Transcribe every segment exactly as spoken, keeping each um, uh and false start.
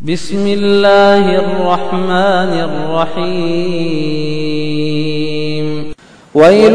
بسم الله الرحمن الرحيم. ويل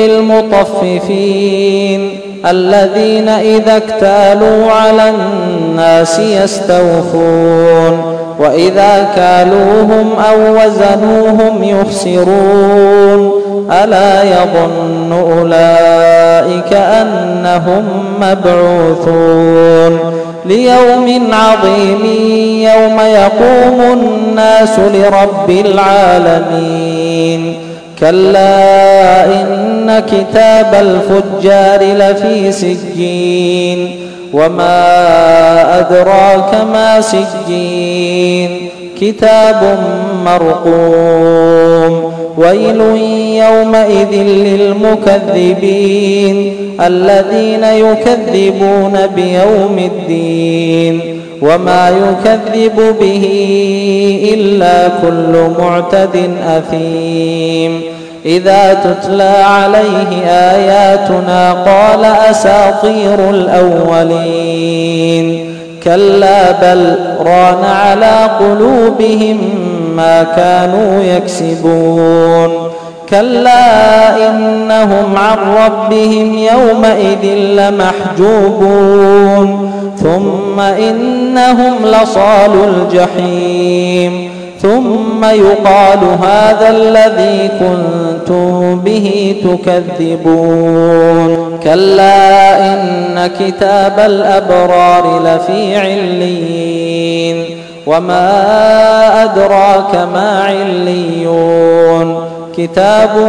للمطففين الذين إذا اكتالوا على الناس يستوفون وإذا كالوهم أو وزنوهم يخسرون ألا يظن أولئك أنهم مبعوثون ليوم عظيم يوم يقوم الناس لرب العالمين. كلا إن كتاب الفجار لفي سجين وما أدراك ما سجين كتاب مرقوم. ويل يومئذ للمكذبين الذين يكذبون بيوم الدين وما يكذب به إلا كل معتد أثيم. إذا تتلى عليه آياتنا قال أساطير الأولين. كلا بل ران على قلوبهم ما كانوا يكسبون. كلا إنهم عن ربهم يومئذ لمحجوبون ثم إنهم لصالو الجحيم ثم يقال هذا الذي كنتم به تكذبون. كلا إن كتاب الأبرار لفي عليين وما أدراك ما عليون كتاب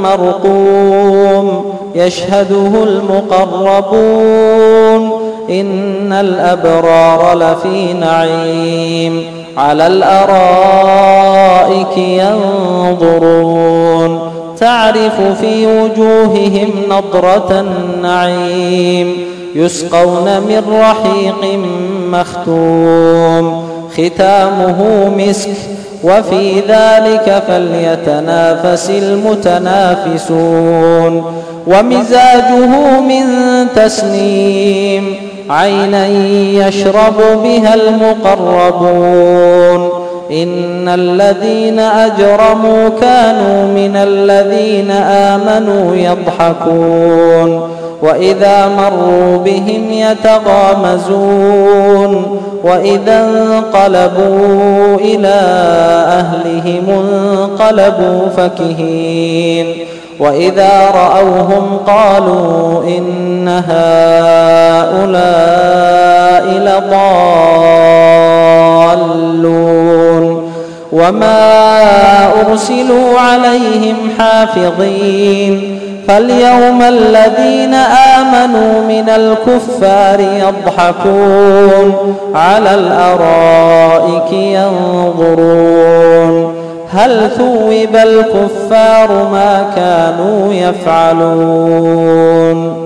مرقوم يشهده المقربون. إن الأبرار لفي نعيم على الأرائك ينظرون تعرف في وجوههم نضرة النعيم يسقون من رحيق مختوم ختامه مسك وفي ذلك فليتنافس المتنافسون. ومزاجه من تسنيم عينا يشرب بها المقربون. إن الذين أجرموا كانوا من الذين آمنوا يضحكون وإذا مروا بهم يتغامزون وإذا انقلبوا إلى أهلهم انقلبوا فكهين وإذا رأوهم قالوا إن هؤلاء لضالون. وما أرسلوا عليهم حافظين فاليوم الذين آمنوا من الكفار يضحكون على الأرائك ينظرون هل ثوب الكفار ما كانوا يفعلون.